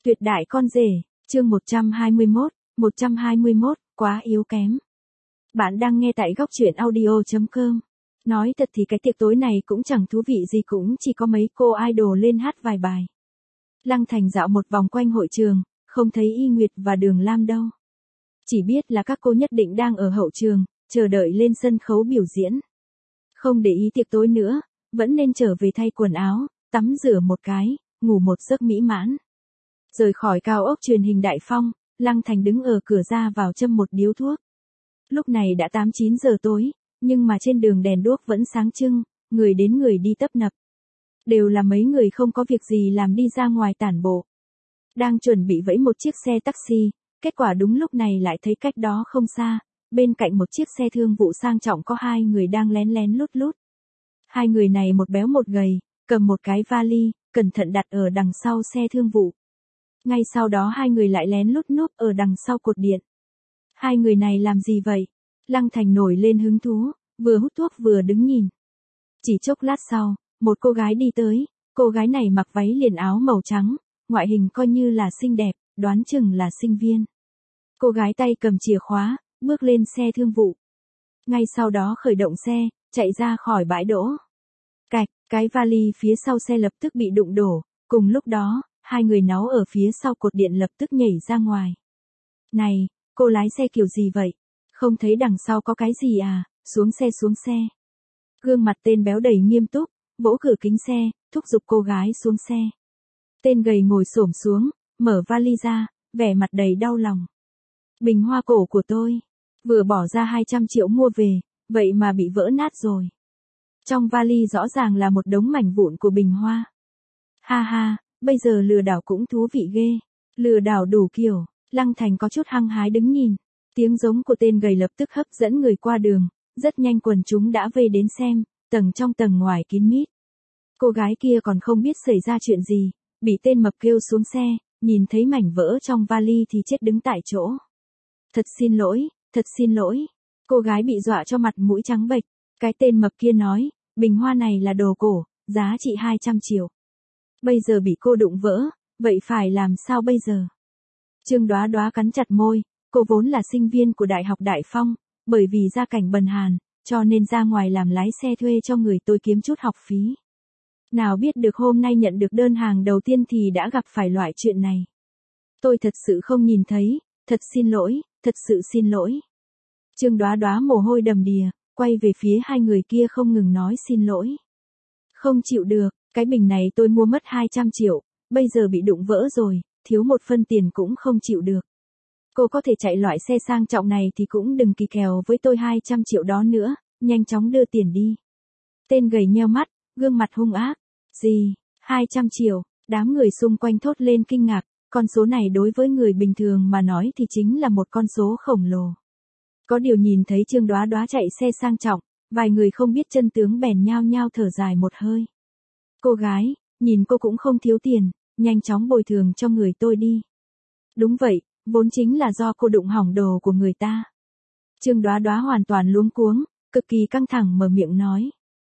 Tuyệt đại con rể, chương 121, quá yếu kém. Bạn đang nghe tại góc truyện audio.com. Nói thật thì cái tiệc tối này cũng chẳng thú vị gì, cũng chỉ có mấy cô idol lên hát vài bài. Lăng Thành dạo một vòng quanh hội trường, không thấy Y Nguyệt và Đường Lam đâu. Chỉ biết là các cô nhất định đang ở hậu trường, chờ đợi lên sân khấu biểu diễn. Không để ý tiệc tối nữa, vẫn nên trở về thay quần áo, tắm rửa một cái, ngủ một giấc mỹ mãn. Rời khỏi cao ốc truyền hình Đại Phong, Lăng Thành đứng ở cửa ra vào châm một điếu thuốc. Lúc này đã 8-9 giờ tối, nhưng mà trên đường đèn đuốc vẫn sáng trưng, người đến người đi tấp nập. Đều là mấy người không có việc gì làm đi ra ngoài tản bộ. Đang chuẩn bị vẫy một chiếc xe taxi, kết quả đúng lúc này lại thấy cách đó không xa, bên cạnh một chiếc xe thương vụ sang trọng có hai người đang lén lén lút lút. Hai người này một béo một gầy, cầm một cái vali, cẩn thận đặt ở đằng sau xe thương vụ. Ngay sau đó hai người lại lén lút núp ở đằng sau cột điện. Hai người này làm gì vậy? Lăng Thành nổi lên hứng thú, vừa hút thuốc vừa đứng nhìn. Chỉ chốc lát sau, một cô gái đi tới, cô gái này mặc váy liền áo màu trắng, ngoại hình coi như là xinh đẹp, đoán chừng là sinh viên. Cô gái tay cầm chìa khóa, bước lên xe thương vụ. Ngay sau đó khởi động xe, chạy ra khỏi bãi đỗ. Cạch, cái vali phía sau xe lập tức bị đụng đổ, cùng lúc đó, hai người náu ở phía sau cột điện lập tức nhảy ra ngoài. Này, cô lái xe kiểu gì vậy? Không thấy đằng sau có cái gì à? Xuống xe xuống xe. Gương mặt tên béo đầy nghiêm túc, vỗ cửa kính xe, thúc giục cô gái xuống xe. Tên gầy ngồi xổm xuống, mở vali ra, vẻ mặt đầy đau lòng. Bình hoa cổ của tôi, vừa bỏ ra 200 triệu mua về, vậy mà bị vỡ nát rồi. Trong vali rõ ràng là một đống mảnh vụn của bình hoa. Ha ha, bây giờ lừa đảo cũng thú vị ghê. Lừa đảo đủ kiểu. Lăng Thành có chút hăng hái đứng nhìn. Tiếng giống của tên gầy lập tức hấp dẫn người qua đường. Rất nhanh quần chúng đã vây đến xem, tầng trong tầng ngoài kín mít. Cô gái kia còn không biết xảy ra chuyện gì, bị tên mập kêu xuống xe, nhìn thấy mảnh vỡ trong vali thì chết đứng tại chỗ. Thật xin lỗi, thật xin lỗi. Cô gái bị dọa cho mặt mũi trắng bệch. Cái tên mập kia nói, bình hoa này là đồ cổ, giá trị 200 triệu. Bây giờ bị cô đụng vỡ, vậy phải làm sao bây giờ? Trương Đoá Đoá cắn chặt môi, cô vốn là sinh viên của Đại học Đại Phong, bởi vì gia cảnh bần hàn, cho nên ra ngoài làm lái xe thuê cho người tôi kiếm chút học phí. Nào biết được hôm nay nhận được đơn hàng đầu tiên thì đã gặp phải loại chuyện này. Tôi thật sự không nhìn thấy, thật xin lỗi, thật sự xin lỗi. Trương Đoá Đoá mồ hôi đầm đìa, quay về phía hai người kia không ngừng nói xin lỗi. Không chịu được, cái bình này tôi mua mất 200 triệu, bây giờ bị đụng vỡ rồi, thiếu một phân tiền cũng không chịu được. Cô có thể chạy loại xe sang trọng này thì cũng đừng kỳ kèo với tôi 200 triệu đó nữa, nhanh chóng đưa tiền đi. Tên gầy nheo mắt, gương mặt hung ác. Gì, 200 triệu, đám người xung quanh thốt lên kinh ngạc, con số này đối với người bình thường mà nói thì chính là một con số khổng lồ. Có điều nhìn thấy Trương Đoá Đoá chạy xe sang trọng, vài người không biết chân tướng bèn nhao nhao thở dài một hơi. Cô gái, nhìn cô cũng không thiếu tiền, nhanh chóng bồi thường cho người tôi đi. Đúng vậy, vốn chính là do cô đụng hỏng đồ của người ta. Trương Đoá Đoá hoàn toàn luống cuống, cực kỳ căng thẳng mở miệng nói.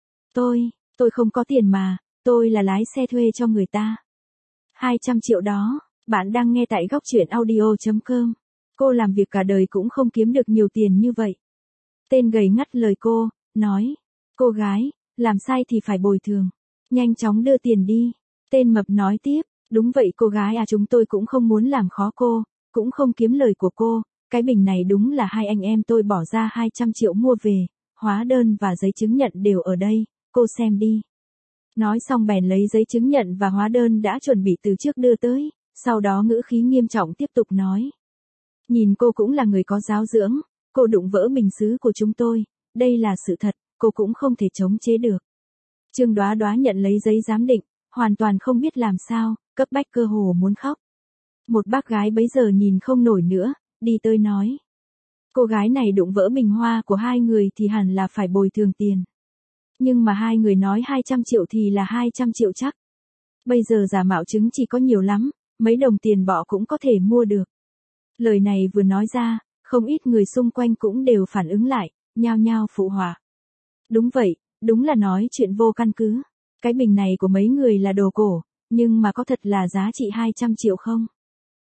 Tôi không có tiền mà, tôi là lái xe thuê cho người ta. 200 triệu đó, bạn đang nghe tại góc truyện audio.com. Cô làm việc cả đời cũng không kiếm được nhiều tiền như vậy. Tên gầy ngắt lời cô, nói. Cô gái, làm sai thì phải bồi thường. Nhanh chóng đưa tiền đi. Tên mập nói tiếp, đúng vậy cô gái à, chúng tôi cũng không muốn làm khó cô, cũng không kiếm lời của cô. Cái bình này đúng là hai anh em tôi bỏ ra 200 triệu mua về, hóa đơn và giấy chứng nhận đều ở đây, cô xem đi. Nói xong bèn lấy giấy chứng nhận và hóa đơn đã chuẩn bị từ trước đưa tới, sau đó ngữ khí nghiêm trọng tiếp tục nói. Nhìn cô cũng là người có giáo dưỡng, cô đụng vỡ bình sứ của chúng tôi, đây là sự thật, cô cũng không thể chống chế được. Trương Đoá Đoá nhận lấy giấy giám định, hoàn toàn không biết làm sao, cấp bách cơ hồ muốn khóc. Một bác gái bấy giờ nhìn không nổi nữa, đi tới nói. Cô gái này đụng vỡ bình hoa của hai người thì hẳn là phải bồi thường tiền. Nhưng mà hai người nói 200 triệu thì là 200 triệu chắc. Bây giờ giả mạo chứng chỉ có nhiều lắm, mấy đồng tiền bọ cũng có thể mua được. Lời này vừa nói ra, không ít người xung quanh cũng đều phản ứng lại, nhao nhao phụ họa. Đúng vậy, đúng là nói chuyện vô căn cứ. Cái bình này của mấy người là đồ cổ, nhưng mà có thật là giá trị 200 triệu không?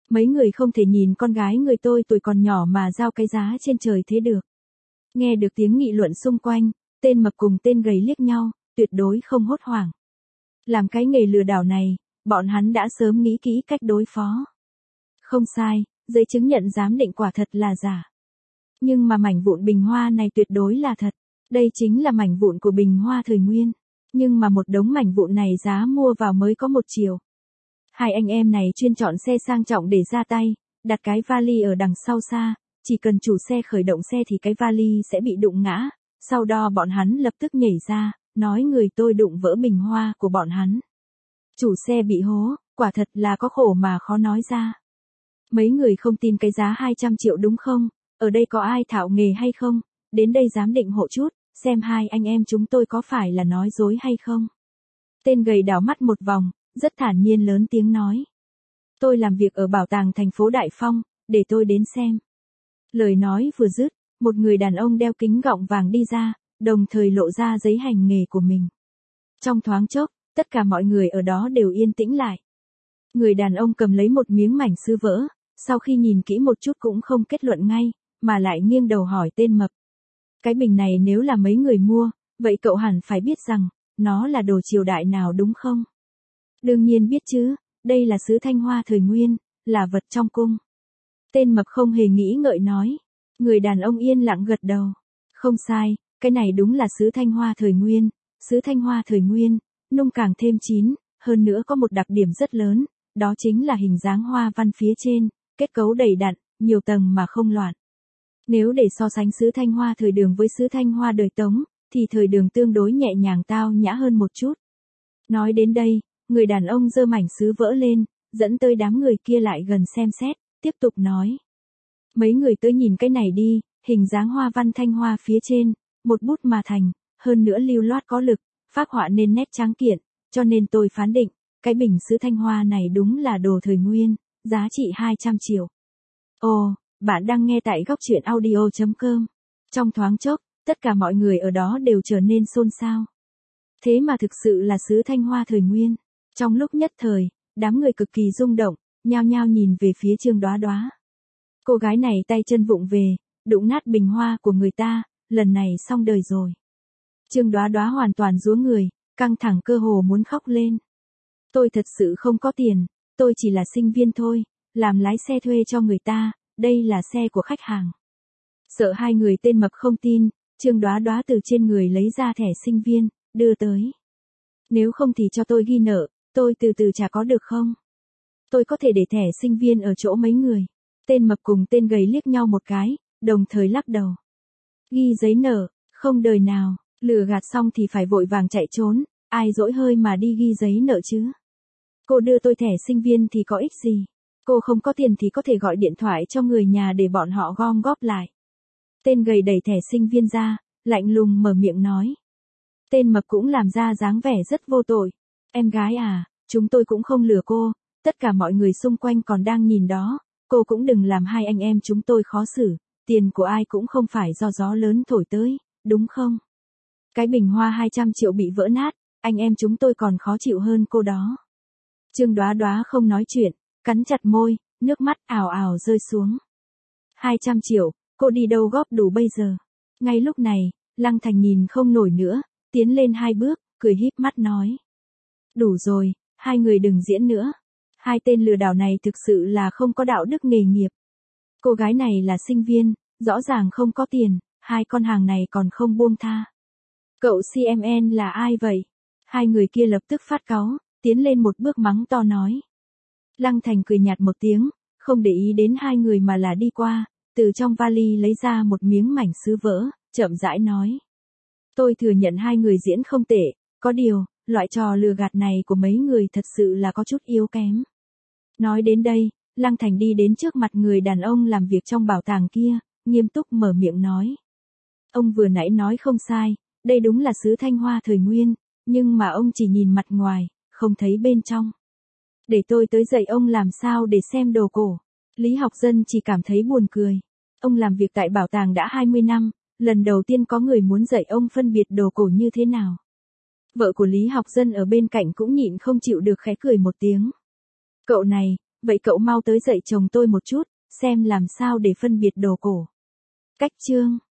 Mấy người không thể nhìn con gái người tôi tuổi còn nhỏ mà giao cái giá trên trời thế được. Nghe được tiếng nghị luận xung quanh, tên mập cùng tên gầy liếc nhau, tuyệt đối không hốt hoảng. Làm cái nghề lừa đảo này, bọn hắn đã sớm nghĩ kỹ cách đối phó. Không sai, giấy chứng nhận giám định quả thật là giả. Nhưng mà mảnh vụn bình hoa này tuyệt đối là thật. Đây chính là mảnh vụn của bình hoa thời nguyên. Nhưng mà một đống mảnh vụn này giá mua vào mới có 1 triệu. Hai anh em này chuyên chọn xe sang trọng để ra tay, đặt cái vali ở đằng sau xa, chỉ cần chủ xe khởi động xe thì cái vali sẽ bị đụng ngã, sau đó bọn hắn lập tức nhảy ra, nói người tôi đụng vỡ bình hoa của bọn hắn. Chủ xe bị hố, quả thật là có khổ mà khó nói ra. Mấy người không tin cái giá 200 triệu đúng không? Ở đây có ai thạo nghề hay không? Đến đây giám định hộ chút, xem hai anh em chúng tôi có phải là nói dối hay không. Tên gầy đảo mắt một vòng, rất thản nhiên lớn tiếng nói. Tôi làm việc ở bảo tàng thành phố Đại Phong, để tôi đến xem. Lời nói vừa dứt, một người đàn ông đeo kính gọng vàng đi ra, đồng thời lộ ra giấy hành nghề của mình. Trong thoáng chốc, tất cả mọi người ở đó đều yên tĩnh lại. Người đàn ông cầm lấy một miếng mảnh sứ vỡ, sau khi nhìn kỹ một chút cũng không kết luận ngay, mà lại nghiêng đầu hỏi tên mập. Cái bình này nếu là mấy người mua, vậy cậu hẳn phải biết rằng, nó là đồ triều đại nào đúng không? Đương nhiên biết chứ, đây là sứ Thanh Hoa thời nguyên, là vật trong cung. Tên mập không hề nghĩ ngợi nói. Người đàn ông yên lặng gật đầu. Không sai, cái này đúng là sứ Thanh Hoa thời nguyên, sứ Thanh Hoa thời nguyên, nung càng thêm chín, hơn nữa có một đặc điểm rất lớn, đó chính là hình dáng hoa văn phía trên, kết cấu đầy đặn, nhiều tầng mà không loạn. Nếu để so sánh sứ Thanh Hoa thời Đường với sứ Thanh Hoa đời Tống, thì thời Đường tương đối nhẹ nhàng tao nhã hơn một chút. Nói đến đây, người đàn ông giơ mảnh sứ vỡ lên, dẫn tới đám người kia lại gần xem xét, tiếp tục nói. Mấy người tới nhìn cái này đi, hình dáng hoa văn thanh hoa phía trên, một bút mà thành, hơn nữa lưu loát có lực, phác họa nên nét tráng kiện, cho nên tôi phán định, cái bình sứ Thanh Hoa này đúng là đồ thời nguyên, giá trị 200 triệu. Ồ, bạn đang nghe tại góc truyện audio.com. Trong thoáng chốc, tất cả mọi người ở đó đều trở nên xôn xao. Thế mà thực sự là sứ Thanh Hoa thời nguyên. Trong lúc nhất thời, đám người cực kỳ rung động, nhao nhao nhìn về phía Trương Đoá Đoá. Cô gái này tay chân vụng về, đụng nát bình hoa của người ta, lần này xong đời rồi. Trương Đoá Đoá hoàn toàn rúa người, căng thẳng cơ hồ muốn khóc lên. Tôi thật sự không có tiền, tôi chỉ là sinh viên thôi, làm lái xe thuê cho người ta, đây là xe của khách hàng. Sợ hai người tên mập không tin, Trương Đoá Đoá từ trên người lấy ra thẻ sinh viên, đưa tới. Nếu không thì cho tôi ghi nợ, tôi từ từ trả có được không? Tôi có thể để thẻ sinh viên ở chỗ mấy người. Tên mập cùng tên gầy liếc nhau một cái, đồng thời lắc đầu. Ghi giấy nợ, không đời nào, lừa gạt xong thì phải vội vàng chạy trốn, ai dỗi hơi mà đi ghi giấy nợ chứ. Cô đưa tôi thẻ sinh viên thì có ích gì? Cô không có tiền thì có thể gọi điện thoại cho người nhà để bọn họ gom góp lại. Tên gầy đẩy thẻ sinh viên ra, lạnh lùng mở miệng nói. Tên mập cũng làm ra dáng vẻ rất vô tội. Em gái à, chúng tôi cũng không lừa cô, tất cả mọi người xung quanh còn đang nhìn đó, cô cũng đừng làm hai anh em chúng tôi khó xử, tiền của ai cũng không phải do gió lớn thổi tới, đúng không? Cái bình hoa 200 triệu bị vỡ nát, anh em chúng tôi còn khó chịu hơn cô đó. Trương Đoá Đoá không nói chuyện, cắn chặt môi, nước mắt ào ào rơi xuống. 200 triệu, cô đi đâu góp đủ bây giờ? Ngay lúc này, Lăng Thành nhìn không nổi nữa, tiến lên 2 bước, cười híp mắt nói. Đủ rồi, hai người đừng diễn nữa. Hai tên lừa đảo này thực sự là không có đạo đức nghề nghiệp. Cô gái này là sinh viên, rõ ràng không có tiền, hai con hàng này còn không buông tha. Cậu CMN là ai vậy? Hai người kia lập tức phát cáu, tiến lên một bước mắng to nói. Lăng Thành cười nhạt một tiếng, không để ý đến hai người mà là đi qua, từ trong vali lấy ra một miếng mảnh sứ vỡ, chậm rãi nói. Tôi thừa nhận hai người diễn không tệ, có điều, loại trò lừa gạt này của mấy người thật sự là có chút yếu kém. Nói đến đây, Lăng Thành đi đến trước mặt người đàn ông làm việc trong bảo tàng kia, nghiêm túc mở miệng nói. Ông vừa nãy nói không sai, đây đúng là sứ Thanh Hoa thời nguyên, nhưng mà ông chỉ nhìn mặt ngoài, không thấy bên trong. Để tôi tới dạy ông làm sao để xem đồ cổ. Lý Học Dân chỉ cảm thấy buồn cười. Ông làm việc tại bảo tàng đã 20 năm, lần đầu tiên có người muốn dạy ông phân biệt đồ cổ như thế nào. Vợ của Lý Học Dân ở bên cạnh cũng nhịn không chịu được khẽ cười một tiếng. Cậu này, Vậy cậu mau tới dạy chồng tôi một chút, xem làm sao để phân biệt đồ cổ. Cách chương